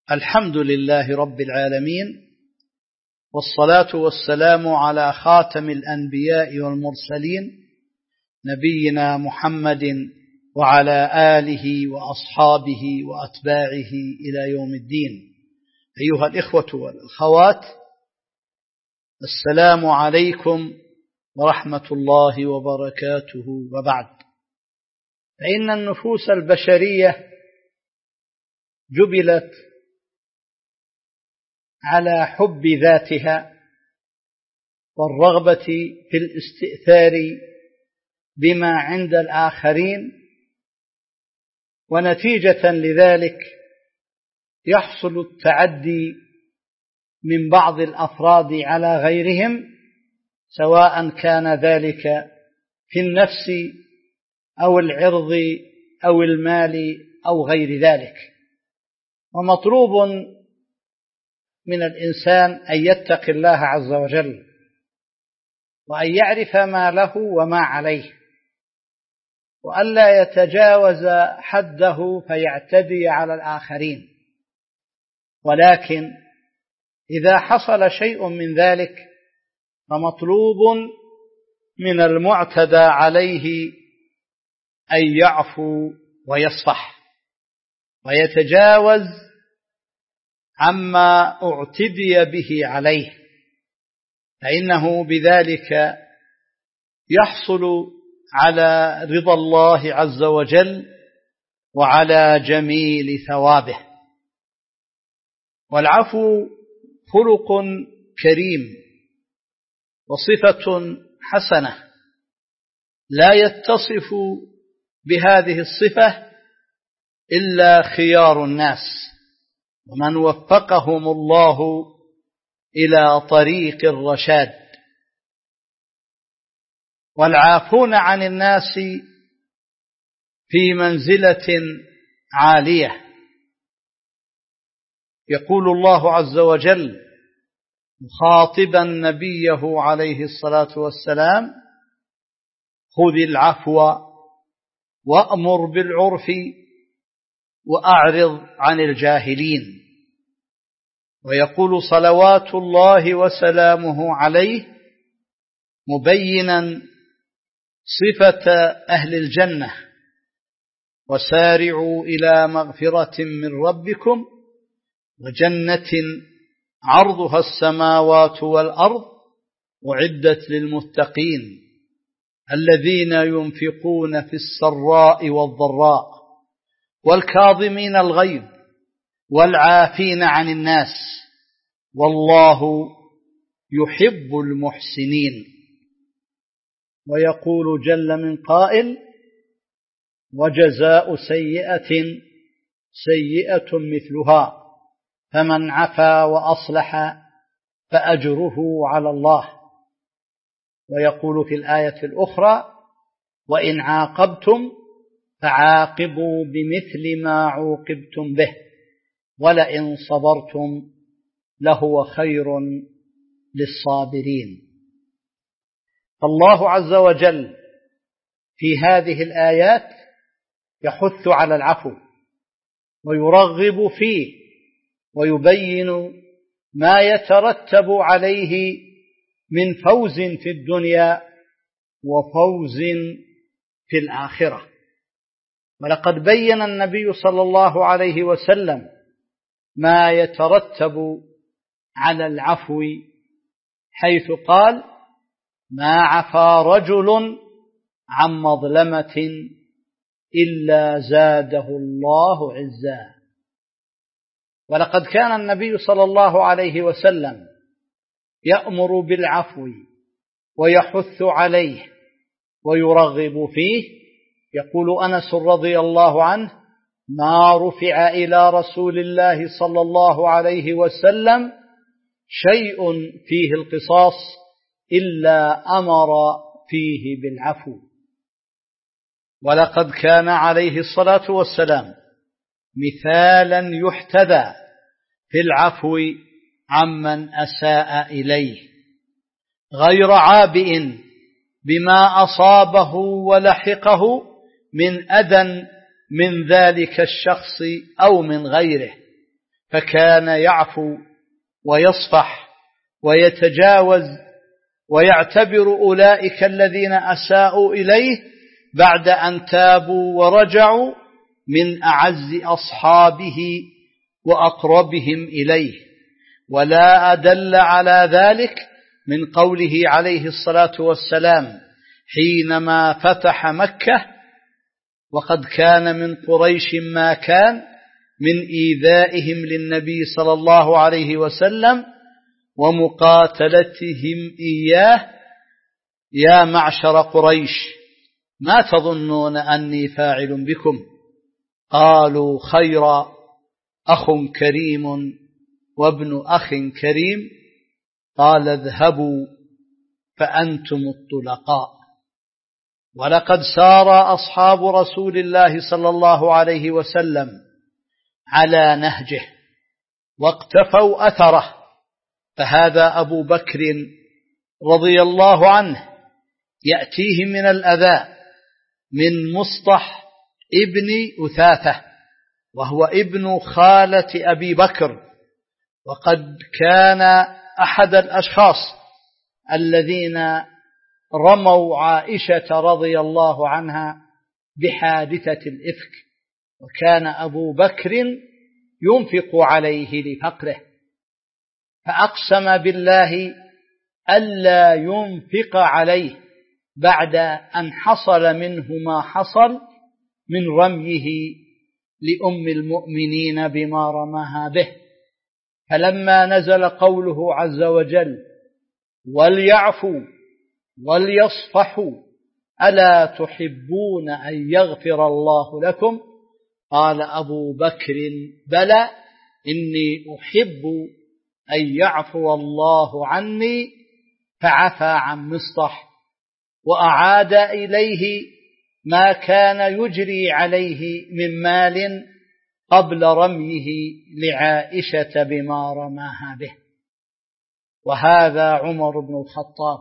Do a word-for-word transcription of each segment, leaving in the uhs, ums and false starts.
الحمد لله رب العالمين، والصلاة والسلام على خاتم الأنبياء والمرسلين نبينا محمد وعلى آله وأصحابه وأتباعه إلى يوم الدين. أيها الإخوة والأخوات، السلام عليكم ورحمة الله وبركاته. وبعد، فإن النفوس البشرية جبلت على حب ذاتها والرغبة في الاستئثار بما عند الآخرين، ونتيجة لذلك يحصل التعدي من بعض الأفراد على غيرهم، سواء كان ذلك في النفس أو العرض أو المال أو غير ذلك. ومطلوب من الإنسان أن يتقي الله عز وجل، وأن يعرف ما له وما عليه، وألا يتجاوز حده فيعتدي على الآخرين. ولكن إذا حصل شيء من ذلك فمطلوب من المعتدى عليه أن يعفو ويصفح ويتجاوز عما اعتدي به عليه، فإنه بذلك يحصل على رضا الله عز وجل وعلى جميل ثوابه. والعفو خلق كريم وصفة حسنة، لا يتصف بهذه الصفة إلا خيار الناس، ومن وفقهم الله إلى طريق الرشاد. والعافون عن الناس في منزلة عالية. يقول الله عز وجل مخاطبا نبيه عليه الصلاة والسلام: خذ العفو وأمر بالعرف وأعرض عن الجاهلين. ويقول صلوات الله وسلامه عليه مبينا صفة أهل الجنة: وسارعوا إلى مغفرة من ربكم وجنة عرضها السماوات والأرض أعدت للمتقين الذين ينفقون في السراء والضراء والكاظمين الغيظ والعافين عن الناس والله يحب المحسنين. ويقول جل من قائل: وجزاء سيئة سيئة مثلها فمن عفا وأصلح فأجره على الله. ويقول في الآية الأخرى: وإن عاقبتم فعاقبوا بمثل ما عوقبتم به ولئن صبرتم لهو خير للصابرين. فالله عز وجل في هذه الآيات يحث على العفو ويرغب فيه، ويبين ما يترتب عليه من فوز في الدنيا وفوز في الآخرة. ولقد بين النبي صلى الله عليه وسلم ما يترتب على العفو، حيث قال: ما عفا رجل عن مظلمة إلا زاده الله عزا. ولقد كان النبي صلى الله عليه وسلم يأمر بالعفو ويحث عليه ويرغب فيه. يقول أنس رضي الله عنه: ما رفع إلى رسول الله صلى الله عليه وسلم شيء فيه القصاص إلا أمر فيه بالعفو. ولقد كان عليه الصلاة والسلام مثالا يحتذى في العفو عمن أساء إليه، غير عابئ بما أصابه ولحقه من أذى من ذلك الشخص أو من غيره، فكان يعفو ويصفح ويتجاوز ويعتبر أولئك الذين أساءوا إليه بعد أن تابوا ورجعوا من أعز أصحابه وأقربهم إليه. ولا أدل على ذلك من قوله عليه الصلاة والسلام حينما فتح مكة: وقد كان من قريش ما كان من إيذائهم للنبي صلى الله عليه وسلم ومقاتلتهم إياه، يا معشر قريش ما تظنون أني فاعل بكم؟ قالوا خيرا، أخ كريم وابن أخ كريم. قال اذهبوا فأنتم الطلقاء. ولقد سار أصحاب رسول الله صلى الله عليه وسلم على نهجه واقتفوا أثره، فهذا أبو بكر رضي الله عنه يأتيه من الأذى من مصطح ابن أثاثة، وهو ابن خالة أبي بكر، وقد كان أحد الأشخاص الذين رموا عائشة رضي الله عنها بحادثة الإفك، وكان أبو بكر ينفق عليه لفقره، فأقسم بالله ألا ينفق عليه بعد أن حصل منه ما حصل من رميه لأم المؤمنين بما رماها به. فلما نزل قوله عز وجل وليعفوا وليصفحوا ألا تحبون أن يغفر الله لكم؟ قال أبو بكر بلى إني أحب أن يعفو الله عني، فعفى عن مصطح وأعاد إليه ما كان يجري عليه من مال قبل رميه لعائشة بما رماها به. وهذا عمر بن الخطاب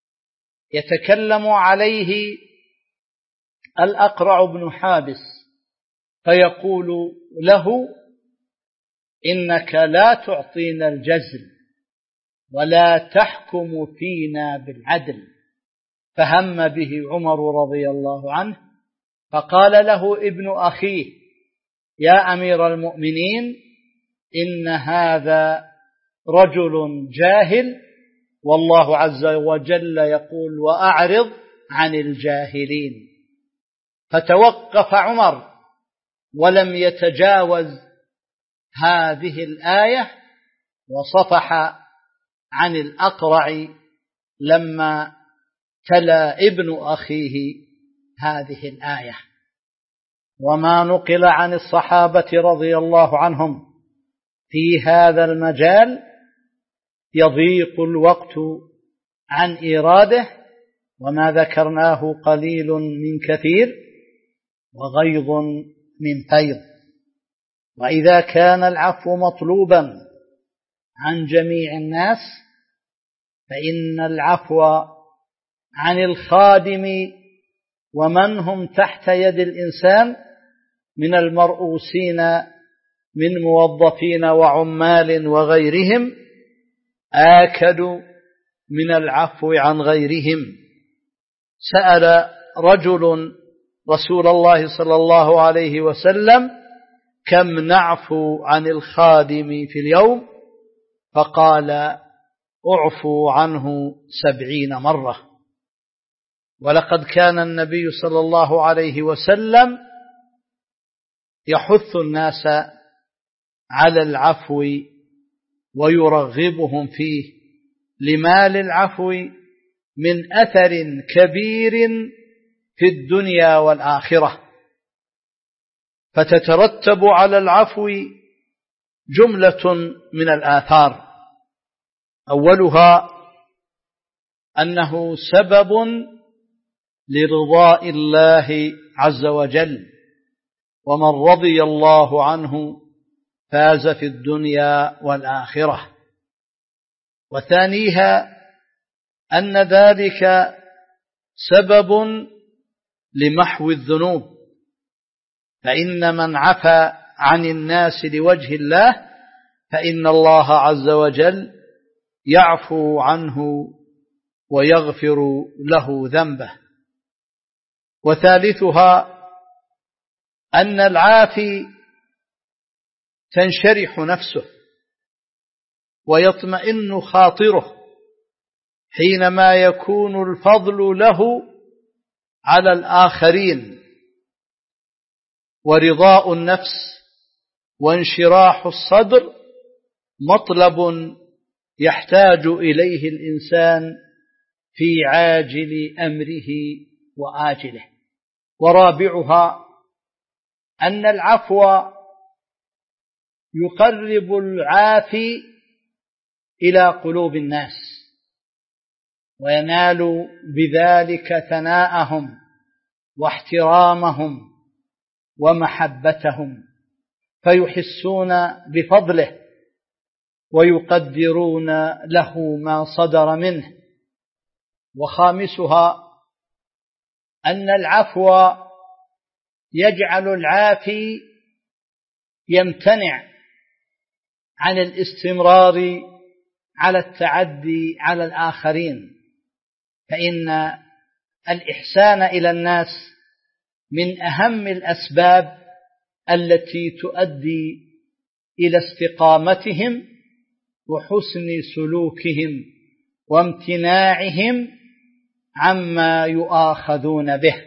يتكلم عليه الأقرع بن حابس فيقول له إنك لا تعطينا الجزل ولا تحكم فينا بالعدل، فهم به عمر رضي الله عنه فقال له ابن أخيه يا أمير المؤمنين إن هذا رجل جاهل، والله عز وجل يقول وأعرض عن الجاهلين. فتوقف عمر ولم يتجاوز هذه الآية وصفح عن الأقرع لما تلا ابن أخيه هذه الآية. وما نقل عن الصحابة رضي الله عنهم في هذا المجال يضيق الوقت عن إيراده، وما ذكرناه قليل من كثير وغيظ من فيض. وإذا كان العفو مطلوبا عن جميع الناس فإن العفو عن الخادم ومن هم تحت يد الإنسان من المرؤوسين من موظفين وعمال وغيرهم آكد من العفو عن غيرهم. سأل رجل رسول الله صلى الله عليه وسلم كم نعفو عن الخادم في اليوم؟ فقال اعفوا عنه سبعين مرة. ولقد كان النبي صلى الله عليه وسلم يحث الناس على العفو ويرغبهم فيه لما للعفو من أثر كبير في الدنيا والآخرة. فتترتب على العفو جملة من الآثار، أولها أنه سبب لرضاء الله عز وجل، ومن رضي الله عنه فاز في الدنيا والآخرة. وثانيها أن ذلك سبب لمحو الذنوب، فإن من عفى عن الناس لوجه الله فإن الله عز وجل يعفو عنه ويغفر له ذنبه. وثالثها أن العافي تنشرح نفسه ويطمئن خاطره حينما يكون الفضل له على الآخرين، ورضاء النفس وانشراح الصدر مطلب يحتاج إليه الإنسان في عاجل أمره وآجله. ورابعها أن العفو يقرب العافي إلى قلوب الناس وينال بذلك ثناءهم واحترامهم ومحبتهم، فيحسون بفضله ويقدرون له ما صدر منه. وخامسها أن العفو يجعل العافي يمتنع عن الاستمرار على التعدي على الآخرين، فإن الإحسان إلى الناس من أهم الأسباب التي تؤدي إلى استقامتهم وحسن سلوكهم وامتناعهم عما يؤاخذون به.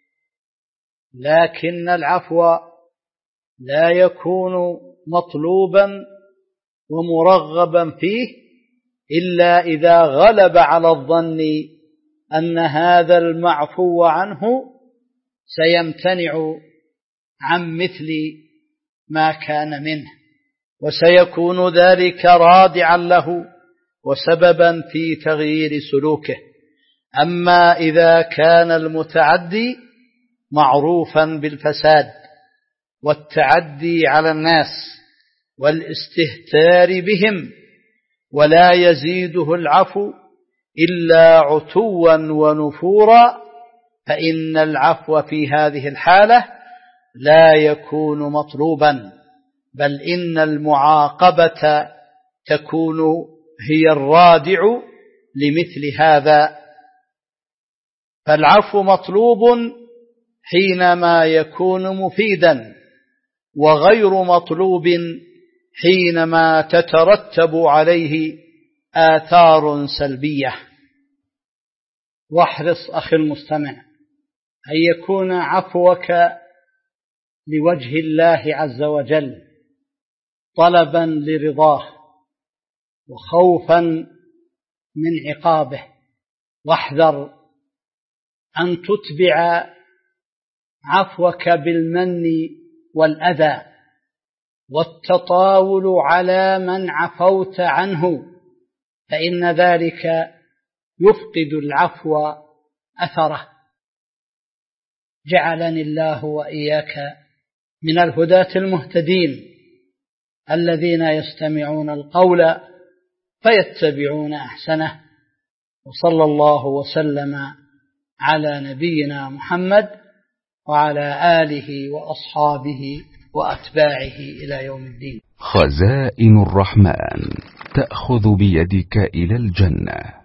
لكن العفو لا يكون مطلوبا ومرغبا فيه إلا إذا غلب على الظن أن هذا المعفو عنه سيمتنع عن مثل ما كان منه، وسيكون ذلك رادعا له وسببا في تغيير سلوكه. أما إذا كان المتعدي معروفا بالفساد والتعدي على الناس والاستهتار بهم ولا يزيده العفو إلا عتوا ونفورا، فإن العفو في هذه الحالة لا يكون مطلوبا، بل إن المعاقبة تكون هي الرادع لمثل هذا. فالعفو مطلوب حينما يكون مفيدا، وغير مطلوب حينما تترتب عليه آثار سلبية. واحرص أخي المستمع أن يكون عفوك لوجه الله عز وجل طلبا لرضاه وخوفا من عقابه. واحذر أن تتبع عفوك بالمن والأذى والتطاول على من عفوت عنه، فإن ذلك يفقد العفو أثره. جعلني الله وإياك من الهداة المهتدين الذين يستمعون القول فيتبعون أحسنه. وصلى الله وسلم على نبينا محمد وعلى آله وأصحابه وأتباعه إلى يوم الدين. خزائن الرحمن تأخذ بيدك إلى الجنة.